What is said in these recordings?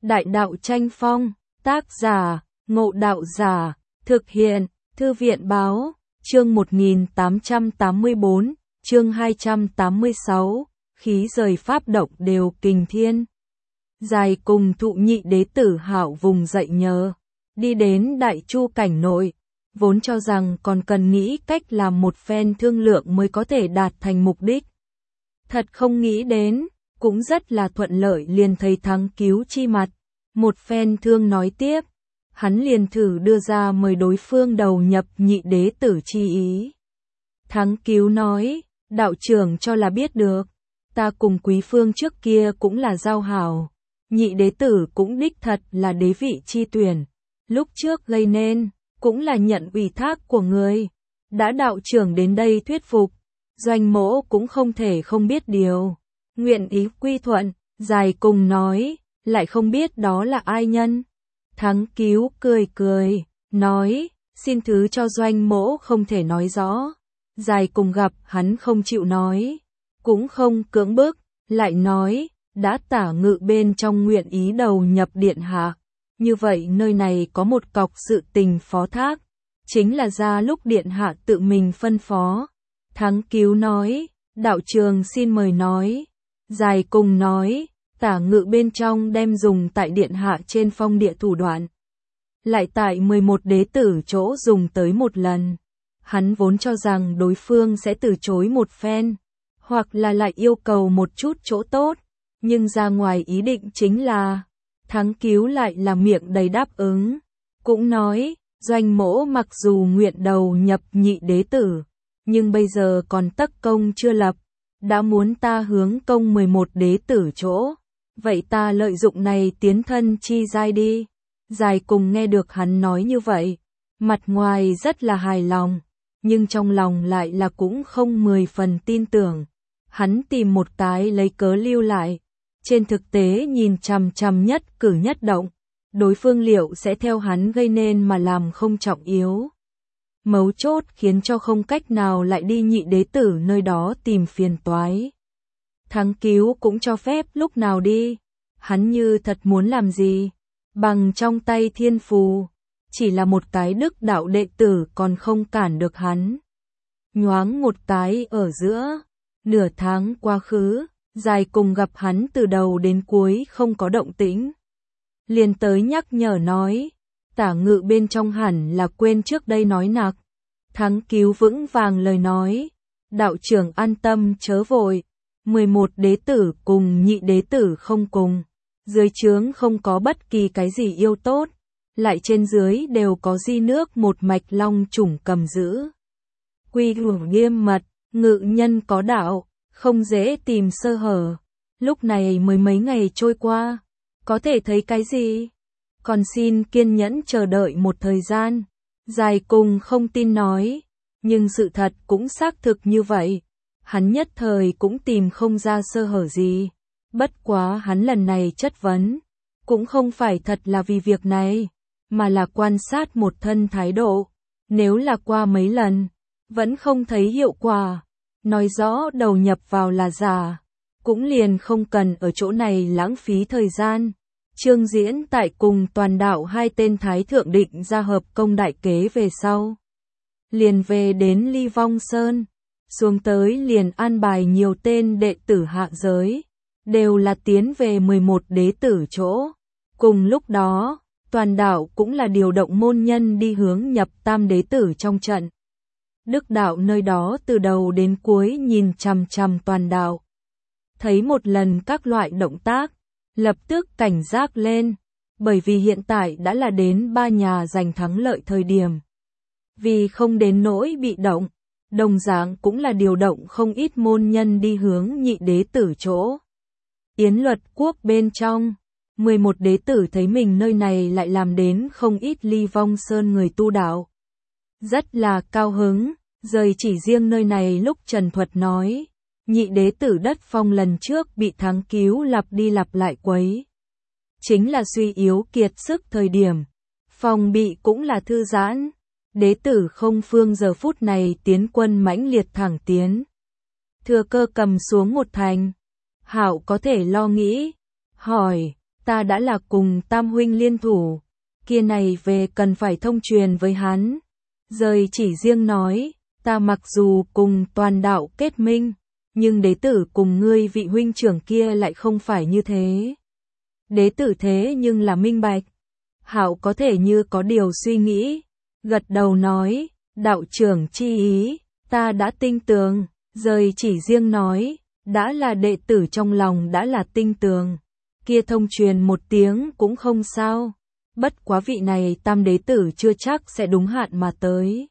Đại đạo tranh phong, tác giả, Ngộ Đạo Giả, thực hiện, Thư viện Báo, chương 1884, chương 286, khí rời pháp động đều kình thiên. Dài cùng thụ nhị đế tử Hạo vùng dậy nhờ, đi đến Đại Chu cảnh nội, vốn cho rằng còn cần nghĩ cách làm một phen thương lượng mới có thể đạt thành mục đích. Thật không nghĩ đến, cũng rất là thuận lợi liền thấy Thắng Cứu chi mặt, một phen thương nói tiếp, hắn liền thử đưa ra mời đối phương đầu nhập nhị đế tử chi ý. Thắng Cứu nói, đạo trưởng cho là biết được, ta cùng Quý Phương trước kia cũng là giao hảo, nhị đế tử cũng đích thật là đế vị chi tuyển, lúc trước gây nên, cũng là nhận ủy thác của người, đã đạo trưởng đến đây thuyết phục, Doanh Mỗ cũng không thể không biết điều, nguyện ý quy thuận. Dài cùng nói, lại không biết đó là ai nhân. Thắng Cứu cười cười, nói, xin thứ cho Doanh Mỗ không thể nói rõ. Dài cùng gặp hắn không chịu nói, cũng không cưỡng bức, lại nói, đã tả ngự bên trong nguyện ý đầu nhập điện hạ. Như vậy nơi này có một cọc sự tình phó thác, chính là ra lúc điện hạ tự mình phân phó. Thắng Cứu nói, đạo trường xin mời nói. Dài cùng nói, tả ngự bên trong đem dùng tại điện hạ trên phong địa thủ đoạn. Lại tại 11 đế tử chỗ dùng tới một lần. Hắn vốn cho rằng đối phương sẽ từ chối một phen, hoặc là lại yêu cầu một chút chỗ tốt, nhưng ra ngoài ý định chính là, Thắng Cứu lại là miệng đầy đáp ứng. Cũng nói, Doanh Mỗ mặc dù nguyện đầu nhập nhị đế tử, nhưng bây giờ còn tất công chưa lập. Đã muốn ta hướng công 11 đế tử chỗ, vậy ta lợi dụng này tiến thân chi giai đi. Dài cùng nghe được hắn nói như vậy, mặt ngoài rất là hài lòng, nhưng trong lòng lại là cũng không 10 phần tin tưởng. Hắn tìm một cái lấy cớ lưu lại, trên thực tế nhìn chằm chằm nhất cử nhất động, đối phương liệu sẽ theo hắn gây nên mà làm không trọng yếu. Mấu chốt khiến cho không cách nào lại đi nhị đế tử nơi đó tìm phiền toái. Thắng Cứu cũng cho phép lúc nào đi, hắn như thật muốn làm gì, bằng trong tay thiên phù, chỉ là một cái đức đạo đệ tử còn không cản được hắn. Nhoáng một cái ở giữa, nửa tháng quá khứ, Dài cùng gặp hắn từ đầu đến cuối không có động tĩnh. Liền tới nhắc nhở nói, tả ngự bên trong hẳn là quên trước đây nói nặc. Thắng Cứu vững vàng lời nói, đạo trưởng an tâm chớ vội, 11 đế tử cùng nhị đế tử không cùng, dưới trướng không có bất kỳ cái gì yêu tốt, lại trên dưới đều có di nước một mạch long chủng cầm giữ. Quy củ nghiêm mật, ngự nhân có đạo, không dễ tìm sơ hở. Lúc này mới mấy ngày trôi qua, có thể thấy cái gì? Còn xin kiên nhẫn chờ đợi một thời gian. Dài cùng không tin nói, nhưng sự thật cũng xác thực như vậy. Hắn nhất thời cũng tìm không ra sơ hở gì. Bất quá hắn lần này chất vấn, cũng không phải thật là vì việc này, mà là quan sát một thân thái độ. Nếu là qua mấy lần, vẫn không thấy hiệu quả, nói rõ đầu nhập vào là giả, cũng liền không cần ở chỗ này lãng phí thời gian. Trương Diễn tại cùng toàn đạo hai tên thái thượng định ra hợp công đại kế về sau. Liền về đến Ly Vong Sơn, xuống tới liền an bài nhiều tên đệ tử hạ giới, đều là tiến về 11 đế tử chỗ. Cùng lúc đó, toàn đạo cũng là điều động môn nhân đi hướng nhập tam đế tử trong trận. Đức đạo nơi đó từ đầu đến cuối nhìn chằm chằm toàn đạo. Thấy một lần các loại động tác, lập tức cảnh giác lên, bởi vì hiện tại đã là đến ba nhà giành thắng lợi thời điểm. Vì không đến nỗi bị động, đồng dạng cũng là điều động không ít môn nhân đi hướng nhị đế tử chỗ. Yến Luật Quốc bên trong, 11 đế tử thấy mình nơi này lại làm đến không ít Ly Vong Sơn người tu đạo. Rất là cao hứng, rời chỉ riêng nơi này lúc Trần Thuật nói. Nhị đế tử đất phong lần trước bị Thắng Cứu lặp đi lặp lại quấy. Chính là suy yếu kiệt sức thời điểm. Phòng bị cũng là thư giãn. Đế tử Không Phương giờ phút này tiến quân mãnh liệt thẳng tiến. Thừa cơ cầm xuống một thành. Hạo có thể lo nghĩ. Hỏi, ta đã là cùng tam huynh liên thủ, kia này về cần phải thông truyền với hắn. Rời chỉ riêng nói, ta mặc dù cùng toàn đạo kết minh, nhưng đế tử cùng ngươi vị huynh trưởng kia lại không phải như thế. Đế tử thế nhưng là minh bạch. Hạo có thể như có điều suy nghĩ, gật đầu nói, đạo trưởng chi ý, ta đã tinh tường. Rời chỉ riêng nói, đã là đệ tử trong lòng đã là tinh tường, kia thông truyền một tiếng cũng không sao. Bất quá vị này tam đế tử chưa chắc sẽ đúng hạn mà tới.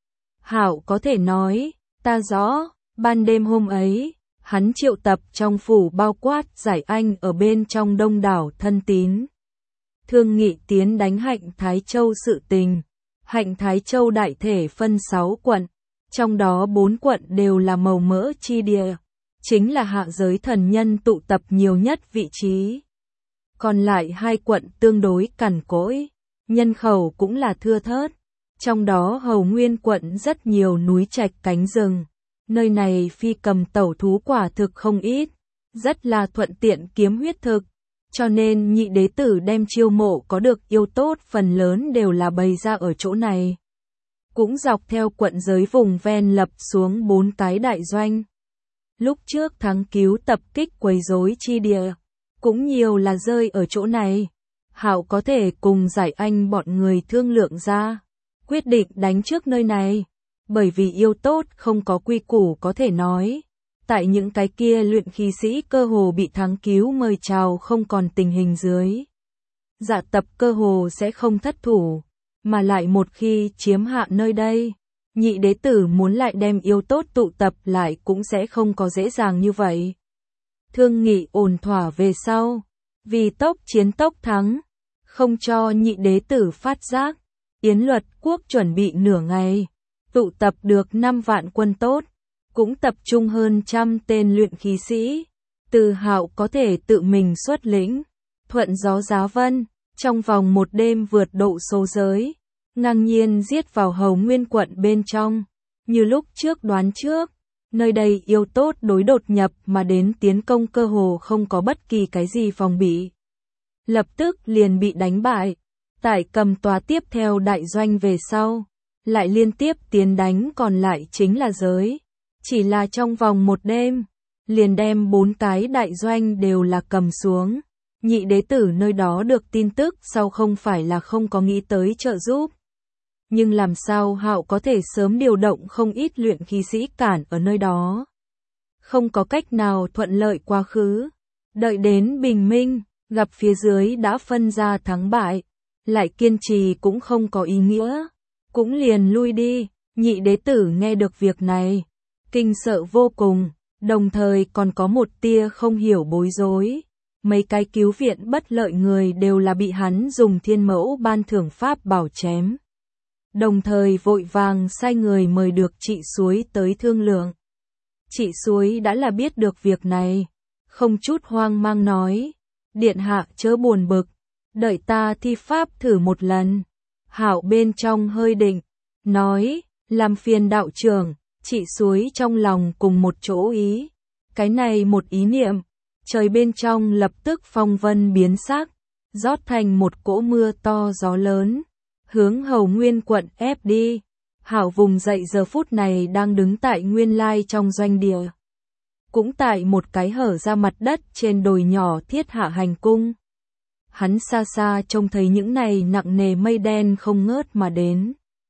Hạo có thể nói, ta rõ, ban đêm hôm ấy, hắn triệu tập trong phủ bao quát Giải Anh ở bên trong đông đảo thân tín. Thương nghị tiến đánh Hạnh Thái Châu sự tình. Hạnh Thái Châu đại thể phân 6 quận, trong đó 4 quận đều là màu mỡ chi địa, chính là hạ giới thần nhân tụ tập nhiều nhất vị trí. Còn lại 2 quận tương đối cằn cỗi, nhân khẩu cũng là thưa thớt, trong đó Hầu Nguyên quận rất nhiều núi trạch cánh rừng, nơi này phi cầm tẩu thú quả thực không ít, rất là thuận tiện kiếm huyết thực, cho nên nhị đế tử đem chiêu mộ có được yêu tốt phần lớn đều là bày ra ở chỗ này. Cũng dọc theo quận giới vùng ven lập xuống 4 cái đại doanh. Lúc trước thắng cứu tập kích quấy rối chi địa, cũng nhiều là rơi ở chỗ này. Hạo có thể cùng Giải Anh bọn người thương lượng ra, quyết định đánh trước nơi này, bởi vì yêu tốt không có quy củ có thể nói. Tại những cái kia luyện khí sĩ cơ hồ bị thắng cứu mời chào không còn tình hình dưới. Dạ tập cơ hồ sẽ không thất thủ, mà lại một khi chiếm hạ nơi đây, nhị đế tử muốn lại đem yêu tốt tụ tập lại cũng sẽ không có dễ dàng như vậy. Thương nghị ổn thỏa về sau, vì tốc chiến tốc thắng, không cho nhị đế tử phát giác, Yến Luật Quốc chuẩn bị nửa ngày, tụ tập được 5 vạn quân tốt, cũng tập trung hơn 100 tên luyện khí sĩ. Từ Hạo có thể tự mình xuất lĩnh, thuận gió giá vân, trong vòng một đêm vượt độ số giới, ngang nhiên giết vào Hầu Nguyên quận bên trong. Như lúc trước đoán trước, nơi đây yêu tốt đối đột nhập mà đến tiến công cơ hồ không có bất kỳ cái gì phòng bị. Lập tức liền bị đánh bại, tại cầm tòa tiếp theo đại doanh về sau, lại liên tiếp tiến đánh còn lại chính là giới. Chỉ là trong vòng một đêm, liền đem 4 cái đại doanh đều là cầm xuống. Nhị đế tử nơi đó được tin tức sau không phải là không có nghĩ tới trợ giúp. Nhưng làm sao Hạo có thể sớm điều động không ít luyện khí sĩ cản ở nơi đó. Không có cách nào thuận lợi quá khứ. Đợi đến bình minh, gặp phía dưới đã phân ra thắng bại. Lại kiên trì cũng không có ý nghĩa. Cũng liền lui đi. Nhị đế tử nghe được việc này, kinh sợ vô cùng, đồng thời còn có một tia không hiểu bối rối. Mấy cái cứu viện bất lợi người đều là bị hắn dùng thiên mẫu ban thưởng pháp bảo chém. Đồng thời vội vàng sai người mời được chị Suối tới thương lượng. Chị Suối đã là biết được việc này, không chút hoang mang nói, điện hạ chớ buồn bực, đợi ta thi pháp thử một lần. Hạo bên trong hơi định, nói, làm phiền đạo trưởng. Chị Suối trong lòng cùng một chỗ ý, cái này một ý niệm, trời bên trong lập tức phong vân biến sắc, rót thành một cỗ mưa to gió lớn, hướng Hầu Nguyên quận ép đi. Hạo vùng dậy giờ phút này đang đứng tại nguyên lai trong doanh địa, cũng tại một cái hở ra mặt đất trên đồi nhỏ thiết hạ hành cung. Hắn xa xa trông thấy những này nặng nề mây đen không ngớt mà đến.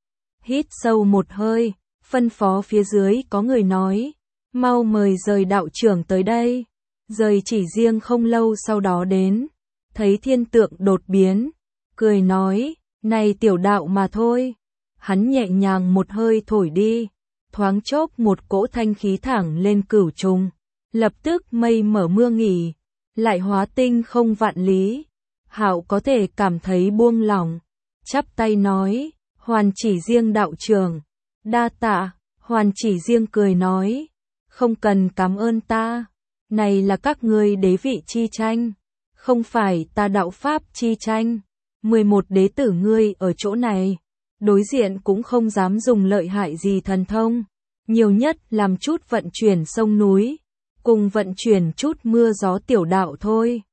Hít sâu một hơi, phân phó phía dưới có người nói, mau mời Rời đạo trưởng tới đây. Rời chỉ riêng không lâu sau đó đến, thấy thiên tượng đột biến, cười nói, này tiểu đạo mà thôi. Hắn nhẹ nhàng một hơi thổi đi, thoáng chốc một cỗ thanh khí thẳng lên cửu trùng, lập tức mây mở mưa nghỉ, lại hóa tinh không vạn lý. Hạo có thể cảm thấy buông lỏng, chắp tay nói, Hoàn Chỉ Riêng đạo trưởng, đa tạ. Hoàn Chỉ Riêng cười nói, không cần cảm ơn ta, này là các ngươi đế vị chi tranh, không phải ta đạo pháp chi tranh. 11 đế tử ngươi ở chỗ này, đối diện cũng không dám dùng lợi hại gì thần thông, nhiều nhất làm chút vận chuyển sông núi, cùng vận chuyển chút mưa gió tiểu đạo thôi.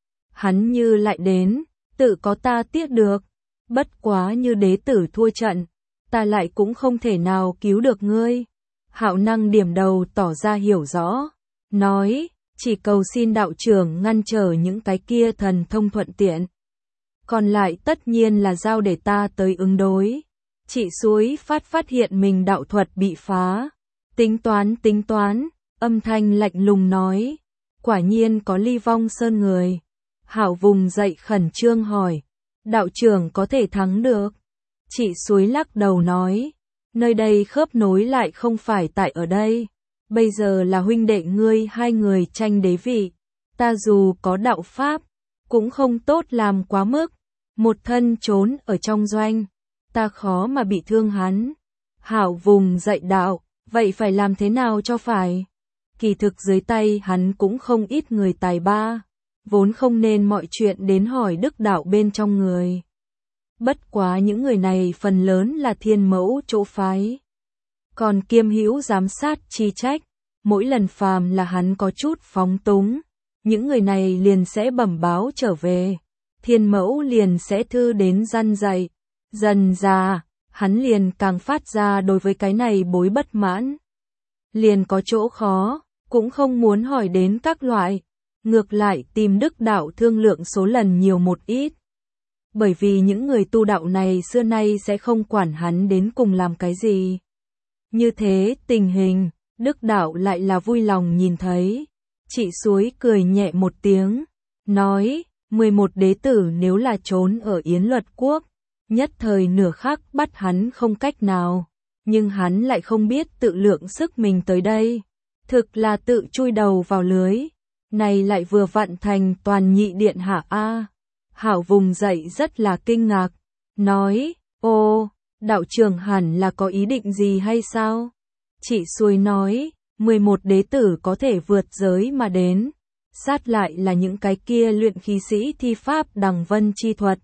hắn như lại đến, tự có ta tiếc được, bất quá như đế tử thua trận, ta lại cũng không thể nào cứu được ngươi. Hạo Năng điểm đầu tỏ ra hiểu rõ, nói, chỉ cầu xin đạo trưởng ngăn trở những cái kia thần thông thuận tiện. Còn lại tất nhiên là giao để ta tới ứng đối. Chị Suối phát hiện mình đạo thuật bị phá. Tính toán, âm thanh lạnh lùng nói. Quả nhiên có Ly Vong Sơn người. Hạo vùng dậy khẩn trương hỏi. Đạo trưởng có thể thắng được. Chị Suối lắc đầu nói. Nơi đây khớp nối lại không phải tại ở đây. Bây giờ là huynh đệ ngươi hai người tranh đế vị. Ta dù có đạo pháp, cũng không tốt làm quá mức. Một thân trốn ở trong doanh, ta khó mà bị thương hắn. Hạo vùng dậy đạo, vậy phải làm thế nào cho phải? Kỳ thực dưới tay hắn cũng không ít người tài ba, vốn không nên mọi chuyện đến hỏi đức đạo bên trong người. Bất quá những người này phần lớn là thiên mẫu chỗ phái. Còn kiêm hữu giám sát chi trách, mỗi lần phàm là hắn có chút phóng túng, những người này liền sẽ bẩm báo trở về. Thiên mẫu liền sẽ thư đến răn dạy, dần ra, hắn liền càng phát ra đối với cái này bối bất mãn. Liền có chỗ khó, cũng không muốn hỏi đến các loại, ngược lại tìm đức đạo thương lượng số lần nhiều một ít. Bởi vì những người tu đạo này xưa nay sẽ không quản hắn đến cùng làm cái gì. Như thế tình hình, đức đạo lại là vui lòng nhìn thấy. Chị Suối cười nhẹ một tiếng, nói, 11 đế tử nếu là trốn ở Yến Luật Quốc, nhất thời nửa khắc bắt hắn không cách nào, nhưng hắn lại không biết tự lượng sức mình tới đây, thực là tự chui đầu vào lưới, này lại vừa vặn thành toàn nhị điện hạ a. Hạo vùng dậy rất là kinh ngạc, nói, ô, đạo trưởng hẳn là có ý định gì hay sao? Chị Suối nói, 11 đế tử có thể vượt giới mà đến. Sát lại là những cái kia luyện khí sĩ thi pháp đằng vân chi thuật.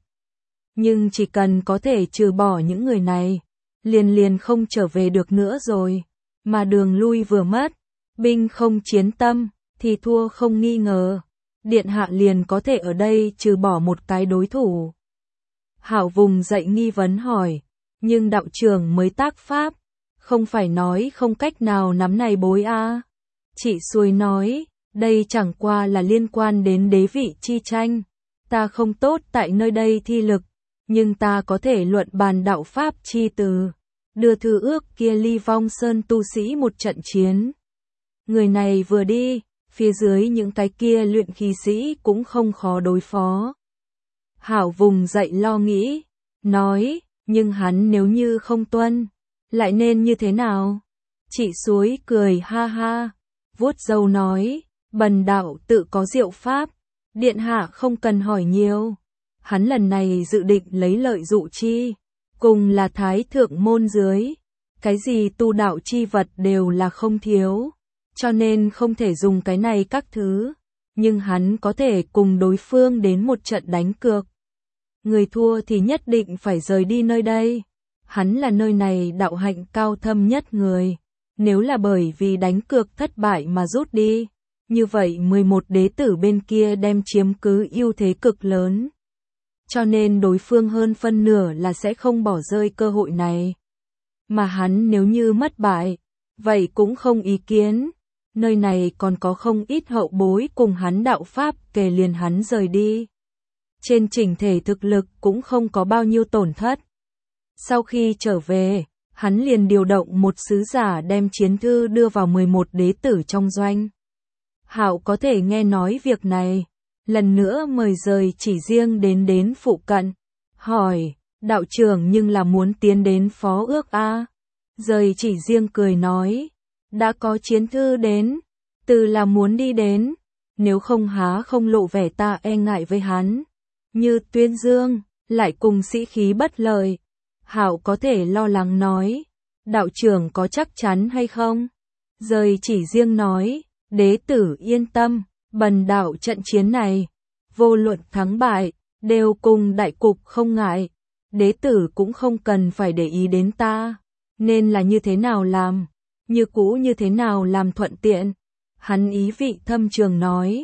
Nhưng chỉ cần có thể trừ bỏ những người này, liền không trở về được nữa rồi. Mà đường lui vừa mất, binh không chiến tâm, thì thua không nghi ngờ. Điện hạ liền có thể ở đây trừ bỏ một cái đối thủ. Hạo vùng dậy nghi vấn hỏi, nhưng đạo trưởng mới tác pháp, không phải nói không cách nào nắm này bối a. Chị Suối nói, đây chẳng qua là liên quan đến đế vị chi tranh, ta không tốt tại nơi đây thi lực, nhưng ta có thể luận bàn đạo pháp chi từ, đưa thư ước kia Ly Vong Sơn tu sĩ một trận chiến. Người này vừa đi, phía dưới những cái kia luyện khí sĩ cũng không khó đối phó. Hạo vùng dậy lo nghĩ, nói, nhưng hắn nếu như không tuân, lại nên như thế nào? Chị Suối cười ha ha, vuốt râu nói, bần đạo tự có diệu pháp, điện hạ không cần hỏi nhiều. Hắn lần này dự định lấy lợi dụ chi, cùng là thái thượng môn dưới, cái gì tu đạo chi vật đều là không thiếu, cho nên không thể dùng cái này các thứ, nhưng hắn có thể cùng đối phương đến một trận đánh cược. Người thua thì nhất định phải rời đi nơi đây, hắn là nơi này đạo hạnh cao thâm nhất người, nếu là bởi vì đánh cược thất bại mà rút đi, như vậy 11 đế tử bên kia đem chiếm cứ ưu thế cực lớn. Cho nên đối phương hơn phân nửa là sẽ không bỏ rơi cơ hội này. Mà hắn nếu như mất bại, vậy cũng không ý kiến. Nơi này còn có không ít hậu bối cùng hắn đạo pháp kể liền hắn rời đi. Trên chỉnh thể thực lực cũng không có bao nhiêu tổn thất. Sau khi trở về, hắn liền điều động một sứ giả đem chiến thư đưa vào 11 đế tử trong doanh. Hạo có thể nghe nói việc này, lần nữa mời rời chỉ riêng đến phụ cận, hỏi, đạo trưởng nhưng là muốn tiến đến phó ước a. Rời chỉ riêng cười nói, đã có chiến thư đến, từ là muốn đi đến, nếu không há không lộ vẻ ta e ngại với hắn. Như Tuyên Dương, lại cùng sĩ khí bất lợi. Hạo có thể lo lắng nói, đạo trưởng có chắc chắn hay không? Rời chỉ riêng nói, đế tử yên tâm, bần đạo trận chiến này, vô luận thắng bại, đều cùng đại cục không ngại. Đế tử cũng không cần phải để ý đến ta, nên là như thế nào làm, như cũ như thế nào làm thuận tiện. Hắn ý vị thâm trường nói,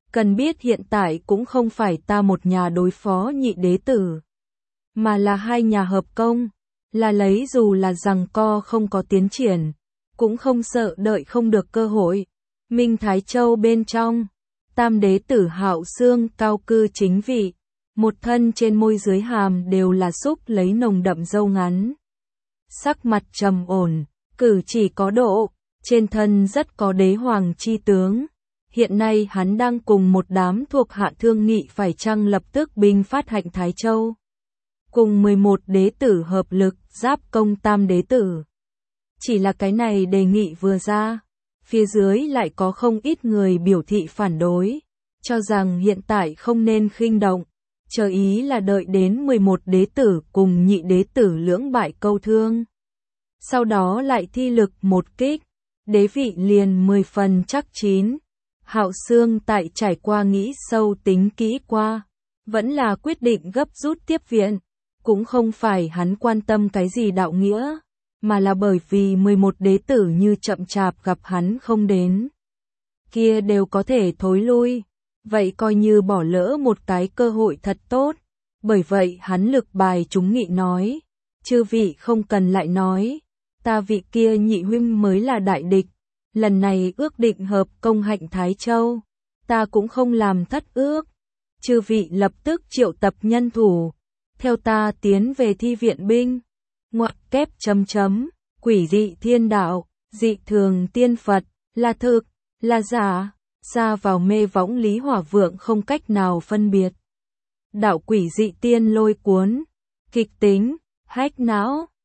Cần biết hiện tại cũng không phải ta một nhà đối phó nhị đế tử, mà là hai nhà hợp công, là lấy dù là giằng co không có tiến triển, cũng không sợ đợi không được cơ hội. Minh Thái Châu bên trong, tam đế tử Hạo Xương cao cư chính vị, một thân trên môi dưới hàm đều là xúc lấy nồng đậm râu ngắn. Sắc mặt trầm ổn, cử chỉ có độ, trên thân rất có đế hoàng chi tướng. Hiện nay hắn đang cùng một đám thuộc hạ thương nghị phải chăng lập tức binh phát Hạnh Thái Châu. Cùng 11 đế tử hợp lực giáp công tam đế tử. Chỉ là cái này đề nghị vừa ra, phía dưới lại có không ít người biểu thị phản đối, cho rằng hiện tại không nên khinh động, chờ ý là đợi đến 11 đế tử cùng nhị đế tử lưỡng bại câu thương. Sau đó lại thi lực một kích, đế vị liền 10 phần chắc chín. Hạo Xương tại trải qua nghĩ sâu tính kỹ qua, vẫn là quyết định gấp rút tiếp viện, cũng không phải hắn quan tâm cái gì đạo nghĩa, mà là bởi vì 11 đế tử như chậm chạp gặp hắn không đến. Kia đều có thể thối lui, vậy coi như bỏ lỡ một cái cơ hội thật tốt, bởi vậy hắn lực bài chúng nghị nói, chư vị không cần lại nói, ta vị kia nhị huynh mới là đại địch. Lần này ước định hợp công Hạnh Thái Châu, ta cũng không làm thất ước. Chư vị lập tức triệu tập nhân thủ, theo ta tiến về thi viện binh. Ngoặc kép chấm chấm, quỷ dị thiên đạo, dị thường tiên Phật, là thực, là giả, xa vào mê võng Lý Hỏa Vượng không cách nào phân biệt. Đạo quỷ dị tiên lôi cuốn, kịch tính, hách não.